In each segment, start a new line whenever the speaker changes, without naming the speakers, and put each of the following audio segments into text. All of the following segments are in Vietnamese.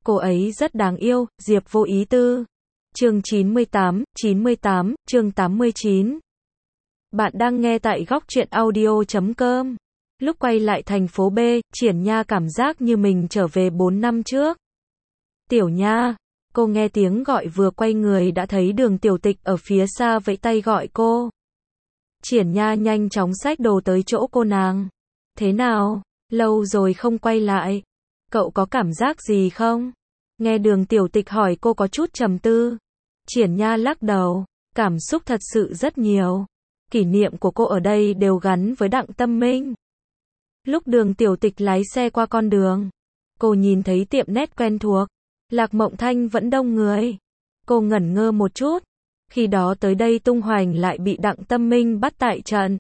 Cô ấy rất đáng yêu, Diệp Vô Ý Tư. Chương 98, chương 89. Bạn đang nghe tại góc truyện audio.com. Lúc quay lại thành phố B, Triển Nha cảm giác như mình trở về 4 năm trước. Tiểu Nha, cô nghe tiếng gọi vừa quay người đã thấy Đường Tiểu Tịch ở phía xa vẫy tay gọi cô. Triển Nha nhanh chóng xách đồ tới chỗ cô nàng. Thế nào, lâu rồi không quay lại. Cậu có cảm giác gì không? Nghe Đường Tiểu Tịch hỏi cô có chút trầm tư. Triển Nha lắc đầu, cảm xúc thật sự rất nhiều. Kỷ niệm của cô ở đây đều gắn với Đặng Tâm Minh. Lúc Đường Tiểu Tịch lái xe qua con đường, cô nhìn thấy tiệm nét quen thuộc. Lạc Mộng Thanh vẫn đông người. Cô ngẩn ngơ một chút. Khi đó tới đây tung hoành lại bị Đặng Tâm Minh bắt tại trận.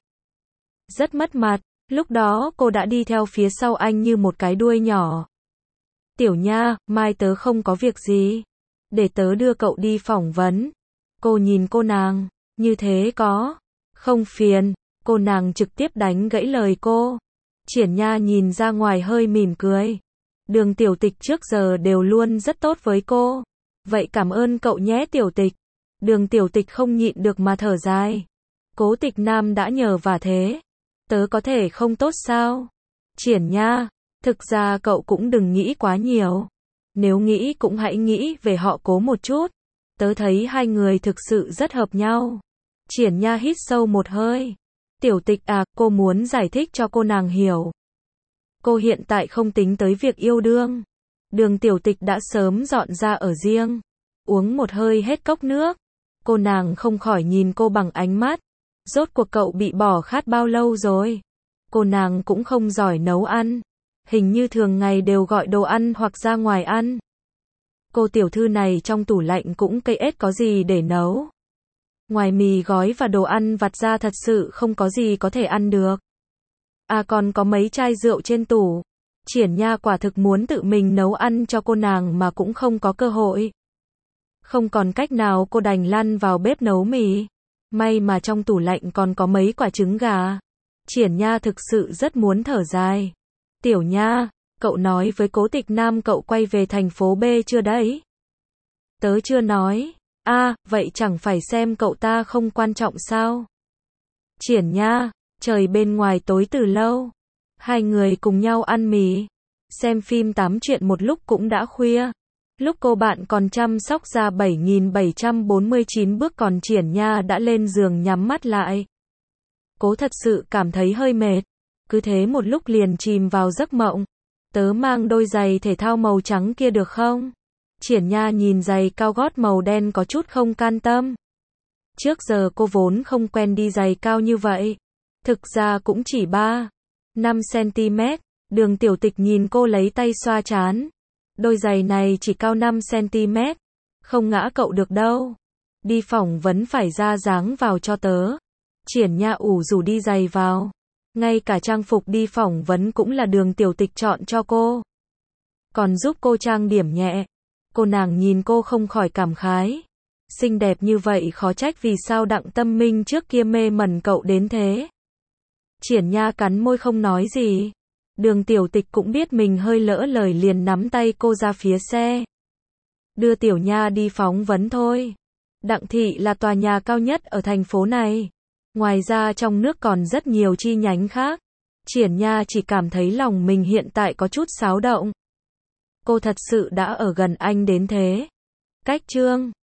Rất mất mặt. Lúc đó cô đã đi theo phía sau anh như một cái đuôi nhỏ. Tiểu Nha, mai tớ không có việc gì. Để tớ đưa cậu đi phỏng vấn. Cô nhìn cô nàng, như thế có không phiền? Cô nàng trực tiếp đánh gãy lời cô. Triển Nha nhìn ra ngoài hơi mỉm cười. Đường Tiểu Tịch trước giờ đều luôn rất tốt với cô. Vậy cảm ơn cậu nhé Tiểu Tịch. Đường Tiểu Tịch không nhịn được mà thở dài. Cố Tịch Nam đã nhờ vả thế. Tớ có thể không tốt sao? Triển Nha, thực ra cậu cũng đừng nghĩ quá nhiều. Nếu nghĩ cũng hãy nghĩ về họ Cố một chút. Tớ thấy hai người thực sự rất hợp nhau. Triển Nha hít sâu một hơi. Tiểu Tịch à, cô muốn giải thích cho cô nàng hiểu. Cô hiện tại không tính tới việc yêu đương. Đường Tiểu Tịch đã sớm dọn ra ở riêng. Uống một hơi hết cốc nước. Cô nàng không khỏi nhìn cô bằng ánh mắt. Rốt cuộc cậu bị bỏ khát bao lâu rồi? Cô nàng cũng không giỏi nấu ăn. Hình như thường ngày đều gọi đồ ăn hoặc ra ngoài ăn. Cô tiểu thư này trong tủ lạnh cũng cây ếch có gì để nấu. Ngoài mì gói và đồ ăn vặt ra thật sự không có gì có thể ăn được. À còn có mấy chai rượu trên tủ. Triển Nha quả thực muốn tự mình nấu ăn cho cô nàng mà cũng không có cơ hội. Không còn cách nào cô đành lăn vào bếp nấu mì. May mà trong tủ lạnh còn có mấy quả trứng gà. Triển Nha thực sự rất muốn thở dài. Tiểu Nha, cậu nói với Cố Tịch Nam cậu quay về thành phố B chưa đấy? Tớ chưa nói. À, vậy chẳng phải xem cậu ta không quan trọng sao? Triển Nha, trời bên ngoài tối từ lâu. Hai người cùng nhau ăn mì, xem phim tám chuyện một lúc cũng đã khuya. Lúc cô bạn còn chăm sóc ra 7749 bước còn Triển Nha đã lên giường nhắm mắt lại. Cố thật sự cảm thấy hơi mệt. Cứ thế một lúc liền chìm vào giấc mộng. Tớ mang đôi giày thể thao màu trắng kia được không? Triển Nha nhìn giày cao gót màu đen có chút không can tâm. Trước giờ cô vốn không quen đi giày cao như vậy. Thực ra cũng chỉ 5 cm. Đường Tiểu Tịch nhìn cô lấy tay xoa trán. Đôi giày này chỉ cao 5 cm. Không ngã cậu được đâu. Đi phỏng vấn phải ra dáng vào cho tớ. Triển Nha ủ rủ đi giày vào. Ngay cả trang phục đi phỏng vấn cũng là Đường Tiểu Tịch chọn cho cô. Còn giúp cô trang điểm nhẹ. Cô nàng nhìn cô không khỏi cảm khái. Xinh đẹp như vậy khó trách vì sao Đặng Tâm Minh trước kia mê mẩn cậu đến thế. Triển Nha cắn môi không nói gì. Đường Tiểu Tịch cũng biết mình hơi lỡ lời liền nắm tay cô ra phía xe. Đưa Tiểu Nha đi phỏng vấn thôi. Đặng thị là tòa nhà cao nhất ở thành phố này. Ngoài ra trong nước còn rất nhiều chi nhánh khác. Triển Nha chỉ cảm thấy lòng mình hiện tại có chút xáo động. Cô thật sự đã ở gần anh đến thế. Cách chương